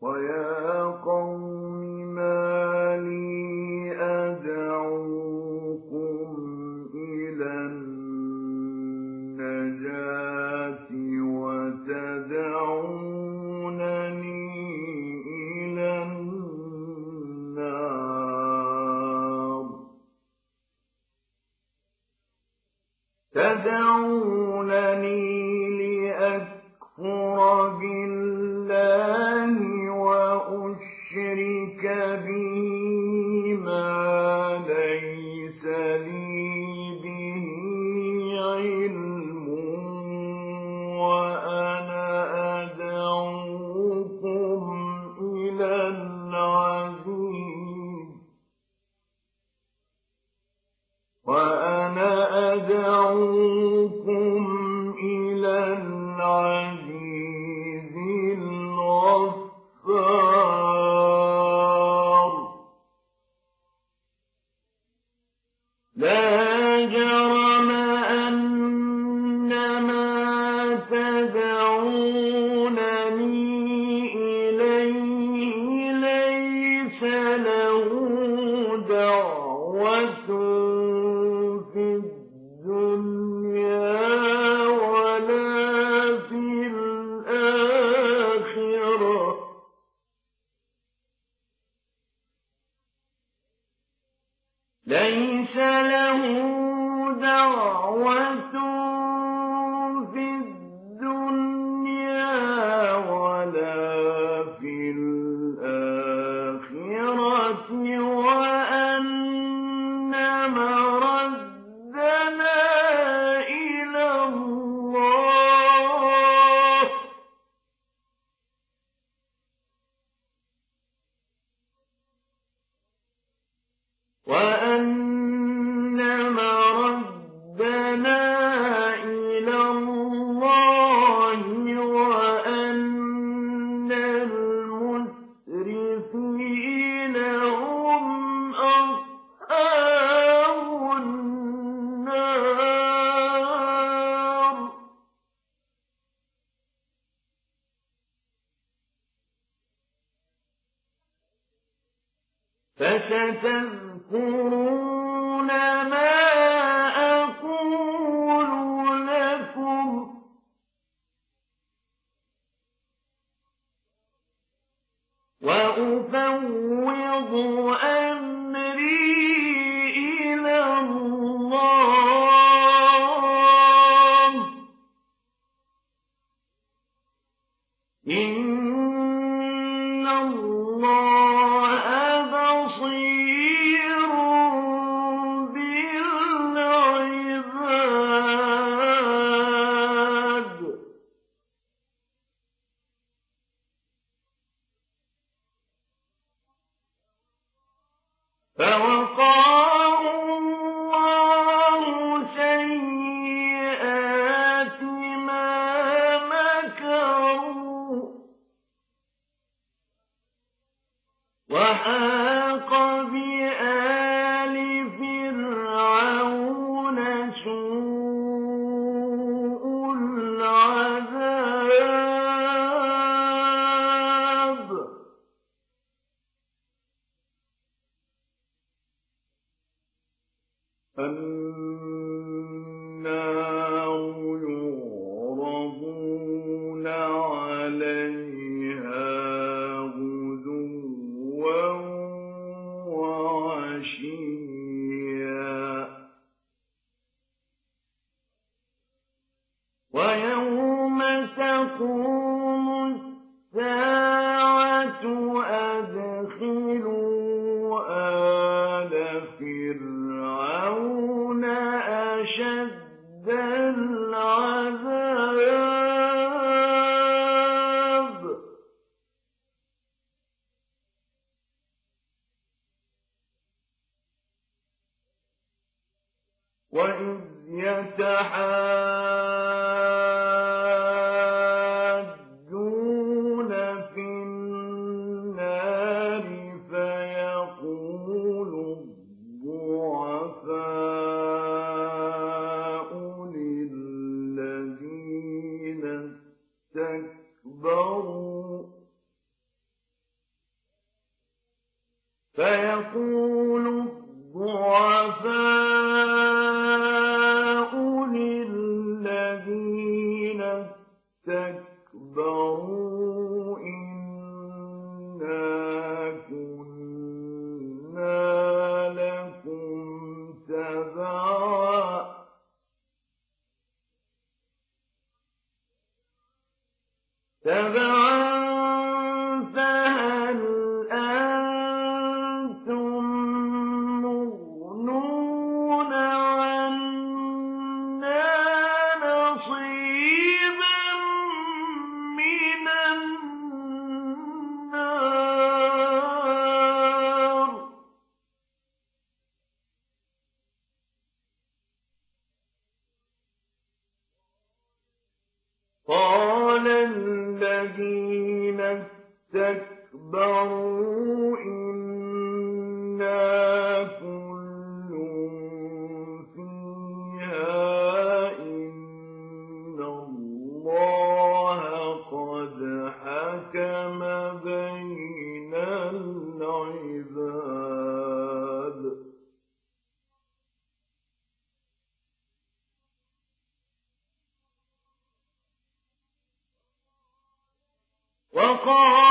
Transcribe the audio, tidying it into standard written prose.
وَيَا قَوْمِ مَا لِي أَدْعُوكُمْ إِلَى النَّجَاةِ وَتَدْعُونَنِي إِلَى النَّارِ تَدْعُونَنِي لِأَكْفُرَ بِاللَّهِ وَأُشْرِكَ بِهِ مَا لَيْسَ لِي بِهِ عِلْمٌ وَأَنَا أَدْعُوكُمْ إِلَى الْعَزِيزِ الْغَفَّارِ لَا جَرَمَ أَنَّمَا تَدْعُونَنِي إِلَيْهِ لَيْسَ لَهُ دَعْوَةٌ فِي الدُّنْيَا وَلَا فِي الْآخِرَةِ لَيْسَ له دعوة في الدنيا ولا في الآخرة وأن مردنا إلى الله وَأَنَّ الْمُسْرِفِينَ هُمْ أَصْحَابُ النَّارِ فَسَتَذْكُرُونَ مَا أَقُولُ لَكُمْ وَأُفَوِّضُ أَمْرِي إِلَى اللَّهِ إِنَّ اللَّهَ بَصِيرٌ بِالْعِبَادِ فَوَقَاهُ اللَّهُ سَيِّئَاتِ مَا مَكَرُوا وَحَاقَ بِآلِ فِرْعَوْنَ سُوءُ الْعَذَابِ النَّارُ يُعْرَضُونَ عَلَيْهَا غُدُوًّا وَعَشِيًّا وَيَوْمَ تَقُومُ السَّاعَةُ أَدْخِلُوا آلَ فِرْعَوْنَ أَشَدَّ الْعَذَابِ وَإِذْ يَتَحَاجُّونَ فِي النَّارِ فَيَقُولُ الضُّعَفَاءُ لِلَّذِينَ اسْتَكْبَرُوا فيقول الضعفاء للذين استكبروا إنا كنا لكم تبعا فهل أنتم مغنون عنا نصيبا من النار قال الذين استكبروا إنا كل فيها إن الله قد حكم بين العباد وقال